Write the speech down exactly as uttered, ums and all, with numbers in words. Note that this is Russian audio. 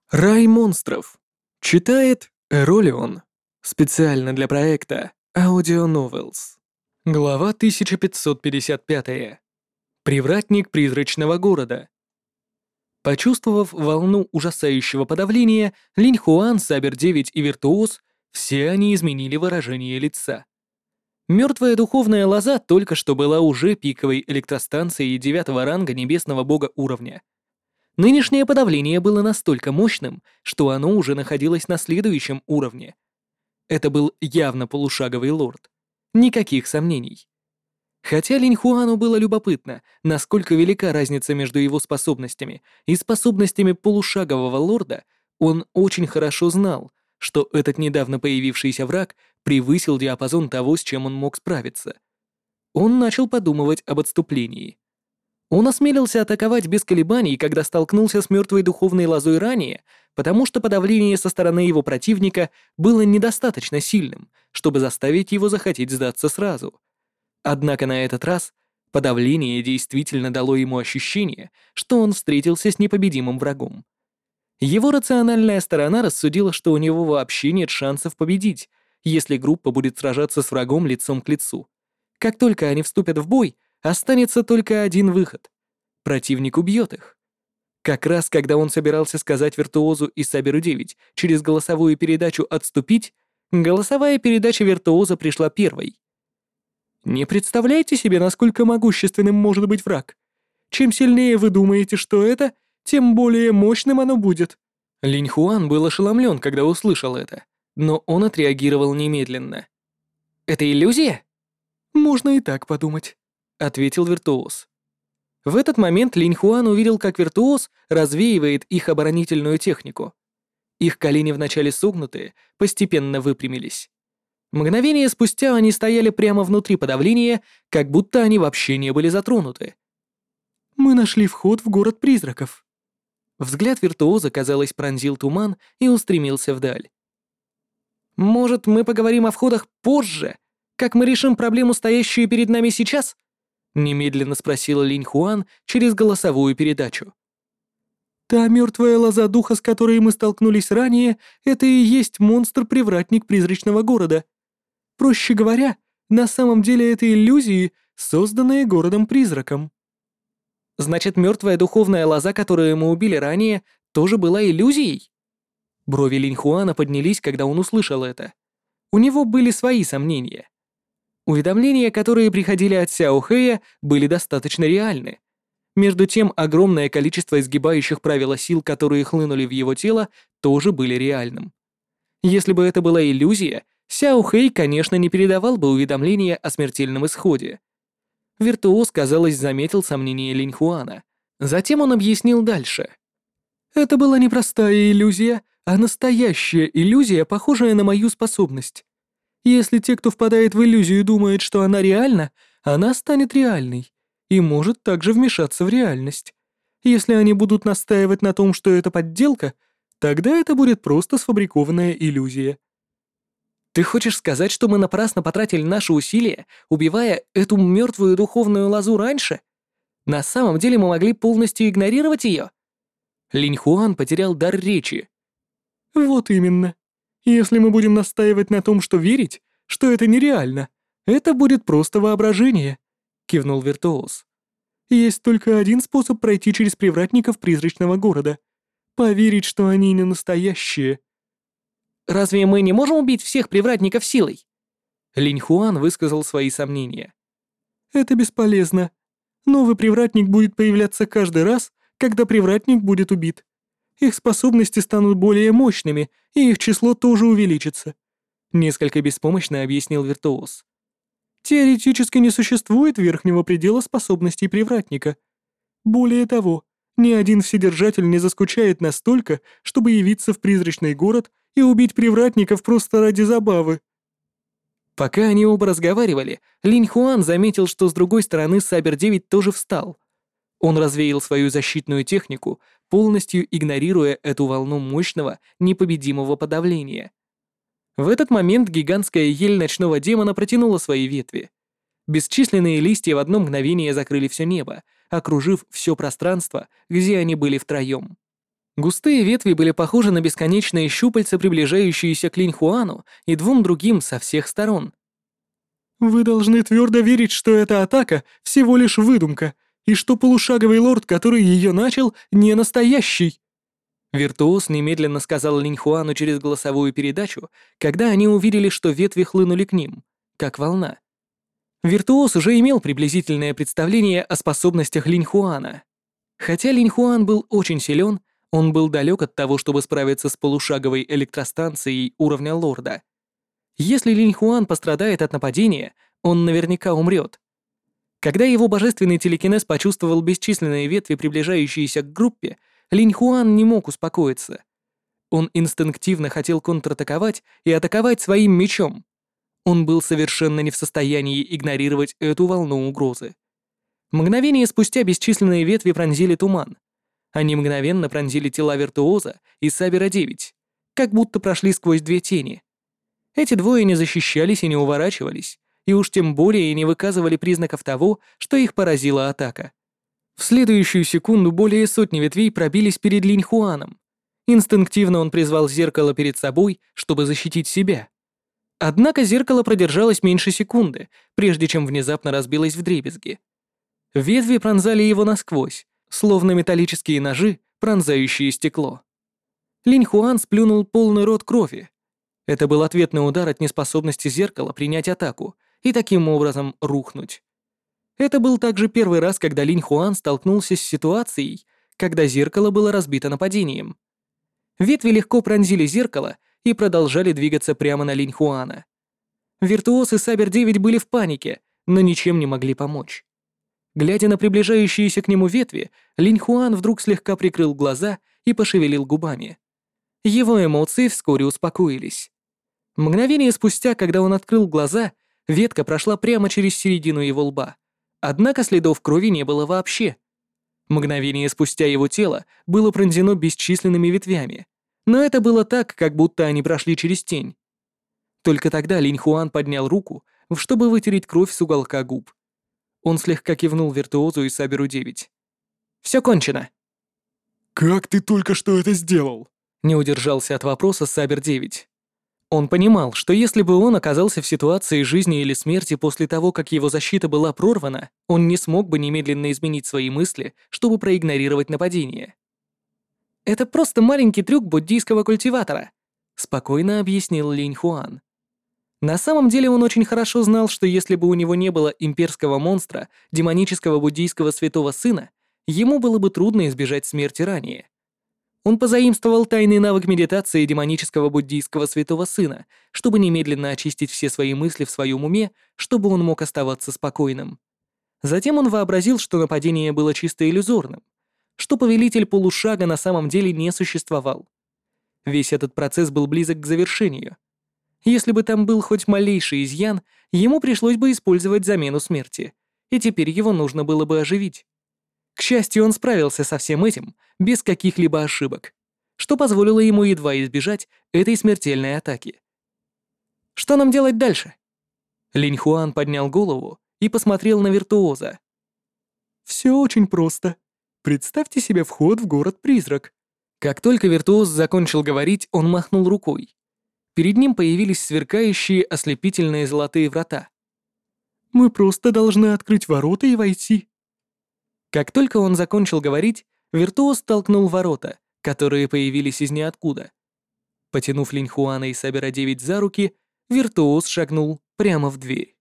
Рай монстров. Читает Эролион. Специально для проекта Audio Novels. Глава тысяча пятьсот пятьдесят пять. Привратник призрачного города. Почувствовав волну ужасающего подавления, Линь Хуан, Сабер девять и Виртуоз, все они изменили выражение лица. Мертвая духовная лоза только что была уже пиковой электростанцией девятого ранга небесного бога уровня. Нынешнее подавление было настолько мощным, что оно уже находилось на следующем уровне. Это был явно полушаговый лорд. Никаких сомнений. Хотя Линь Хуану было любопытно, насколько велика разница между его способностями и способностями полушагового лорда, он очень хорошо знал, что этот недавно появившийся враг превысил диапазон того, с чем он мог справиться. Он начал подумывать об отступлении. Он осмелился атаковать без колебаний, когда столкнулся с мертвой духовной лозой ранее, потому что подавление со стороны его противника было недостаточно сильным, чтобы заставить его захотеть сдаться сразу. Однако на этот раз подавление действительно дало ему ощущение, что он встретился с непобедимым врагом. Его рациональная сторона рассудила, что у него вообще нет шансов победить, если группа будет сражаться с врагом лицом к лицу. Как только они вступят в бой, останется только один выход. Противник убьет их. Как раз когда он собирался сказать Виртуозу и Саберу девять через голосовую передачу «отступить», голосовая передача Виртуоза пришла первой. Не представляете себе, насколько могущественным может быть враг. Чем сильнее вы думаете, что это, тем более мощным оно будет. Линь Хуан был ошеломлен, когда услышал это, но он отреагировал немедленно. «Это иллюзия?» «Можно и так подумать», — ответил Виртуоз. В этот момент Линь Хуан увидел, как Виртуоз развеивает их оборонительную технику. Их колени вначале согнутые, постепенно выпрямились. Мгновение спустя они стояли прямо внутри подавления, как будто они вообще не были затронуты. «Мы нашли вход в город призраков». Взгляд Виртуоза, казалось, пронзил туман и устремился вдаль. «Может, мы поговорим о входах позже? Как мы решим проблему, стоящую перед нами сейчас?» Немедленно спросила Линь Хуан через голосовую передачу. «Та мертвая лоза духа, с которой мы столкнулись ранее, это и есть монстр-привратник призрачного города. Проще говоря, на самом деле это иллюзии, созданные городом-призраком». «Значит, мертвая духовная лоза, которую мы убили ранее, тоже была иллюзией?» Брови Линь Хуана поднялись, когда он услышал это. У него были свои сомнения. Уведомления, которые приходили от Сяо Хэя, были достаточно реальны. Между тем, огромное количество изгибающих правила сил, которые хлынули в его тело, тоже были реальным. Если бы это была иллюзия, Сяо Хэй, конечно, не передавал бы уведомления о смертельном исходе. Виртуоз, казалось, заметил сомнения Линь Хуана. Затем он объяснил дальше. «Это была не простая иллюзия, а настоящая иллюзия, похожая на мою способность. Если те, кто впадает в иллюзию, думают, что она реальна, она станет реальной и может также вмешаться в реальность. Если они будут настаивать на том, что это подделка, тогда это будет просто сфабрикованная иллюзия». «Ты хочешь сказать, что мы напрасно потратили наши усилия, убивая эту мертвую духовную лозу раньше? На самом деле мы могли полностью игнорировать ее?» Линь Хуан потерял дар речи. «Вот именно. Если мы будем настаивать на том, что верить, что это нереально, это будет просто воображение», — кивнул Виртуоз. «Есть только один способ пройти через привратников призрачного города — поверить, что они не настоящие». «Разве мы не можем убить всех привратников силой?» Линь Хуан высказал свои сомнения. «Это бесполезно. Новый привратник будет появляться каждый раз, когда привратник будет убит. Их способности станут более мощными, и их число тоже увеличится», — несколько беспомощно объяснил Виртуоз. «Теоретически не существует верхнего предела способностей привратника. Более того, ни один вседержатель не заскучает настолько, чтобы явиться в призрачный город и убить привратников просто ради забавы». Пока они оба разговаривали, Линь Хуан заметил, что с другой стороны Сабер девять тоже встал. Он развеял свою защитную технику, полностью игнорируя эту волну мощного, непобедимого подавления. В этот момент гигантская ель ночного демона протянула свои ветви. Бесчисленные листья в одно мгновение закрыли все небо, окружив все пространство, где они были втроем. Густые ветви были похожи на бесконечные щупальца, приближающиеся к Линьхуану и двум другим со всех сторон. Вы должны твердо верить, что эта атака всего лишь выдумка, и что полушаговый лорд, который ее начал, не настоящий. Виртуоз немедленно сказал Линьхуану через голосовую передачу, когда они увидели, что ветви хлынули к ним, как волна. Виртуоз уже имел приблизительное представление о способностях Линьхуана. Хотя Линьхуан был очень силен, он был далек от того, чтобы справиться с полушаговой электростанцией уровня лорда. Если Линьхуан пострадает от нападения, он наверняка умрет. Когда его божественный телекинез почувствовал бесчисленные ветви, приближающиеся к группе, Линьхуан не мог успокоиться. Он инстинктивно хотел контратаковать и атаковать своим мечом. Он был совершенно не в состоянии игнорировать эту волну угрозы. Мгновение спустя бесчисленные ветви пронзили туман. Они мгновенно пронзили тела Виртуоза и Сабера девять, как будто прошли сквозь две тени. Эти двое не защищались и не уворачивались, и уж тем более не выказывали признаков того, что их поразила атака. В следующую секунду более сотни ветвей пробились перед Линьхуаном. Инстинктивно он призвал зеркало перед собой, чтобы защитить себя. Однако зеркало продержалось меньше секунды, прежде чем внезапно разбилось вдребезги. Ветви пронзали его насквозь, словно металлические ножи, пронзающие стекло. Линьхуан сплюнул полный рот крови. Это был ответный удар от неспособности зеркала принять атаку и таким образом рухнуть. Это был также первый раз, когда Линьхуан столкнулся с ситуацией, когда зеркало было разбито нападением. Ветви легко пронзили зеркало и продолжали двигаться прямо на Линьхуана. Виртуоз и Сабер девять были в панике, но ничем не могли помочь. Глядя на приближающиеся к нему ветви, Линьхуан вдруг слегка прикрыл глаза и пошевелил губами. Его эмоции вскоре успокоились. Мгновение спустя, когда он открыл глаза, ветка прошла прямо через середину его лба. Однако следов крови не было вообще. Мгновение спустя его тело было пронзено бесчисленными ветвями, но это было так, как будто они прошли через тень. Только тогда Линьхуан поднял руку, чтобы вытереть кровь с уголка губ. Он слегка кивнул Виртуозу и Саберу девять. «Все кончено». «Как ты только что это сделал?» Не удержался от вопроса Сабер девять. Он понимал, что если бы он оказался в ситуации жизни или смерти после того, как его защита была прорвана, он не смог бы немедленно изменить свои мысли, чтобы проигнорировать нападение. «Это просто маленький трюк буддийского культиватора», — спокойно объяснил Линьхуан. На самом деле он очень хорошо знал, что если бы у него не было имперского монстра, демонического буддийского святого сына, ему было бы трудно избежать смерти ранее. Он позаимствовал тайный навык медитации демонического буддийского святого сына, чтобы немедленно очистить все свои мысли в своем уме, чтобы он мог оставаться спокойным. Затем он вообразил, что нападение было чисто иллюзорным, что повелитель полушага на самом деле не существовал. Весь этот процесс был близок к завершению. Если бы там был хоть малейший изъян, ему пришлось бы использовать замену смерти, и теперь его нужно было бы оживить. К счастью, он справился со всем этим без каких-либо ошибок, что позволило ему едва избежать этой смертельной атаки. «Что нам делать дальше?» Линьхуан поднял голову и посмотрел на Виртуоза. «Все очень просто. Представьте себе вход в город-призрак». Как только Виртуоз закончил говорить, он махнул рукой. Перед ним появились сверкающие ослепительные золотые врата. «Мы просто должны открыть ворота и войти». Как только он закончил говорить, Виртуоз толкнул ворота, которые появились из ниоткуда. Потянув Линьхуана и Сабера девять за руки, Виртуоз шагнул прямо в дверь.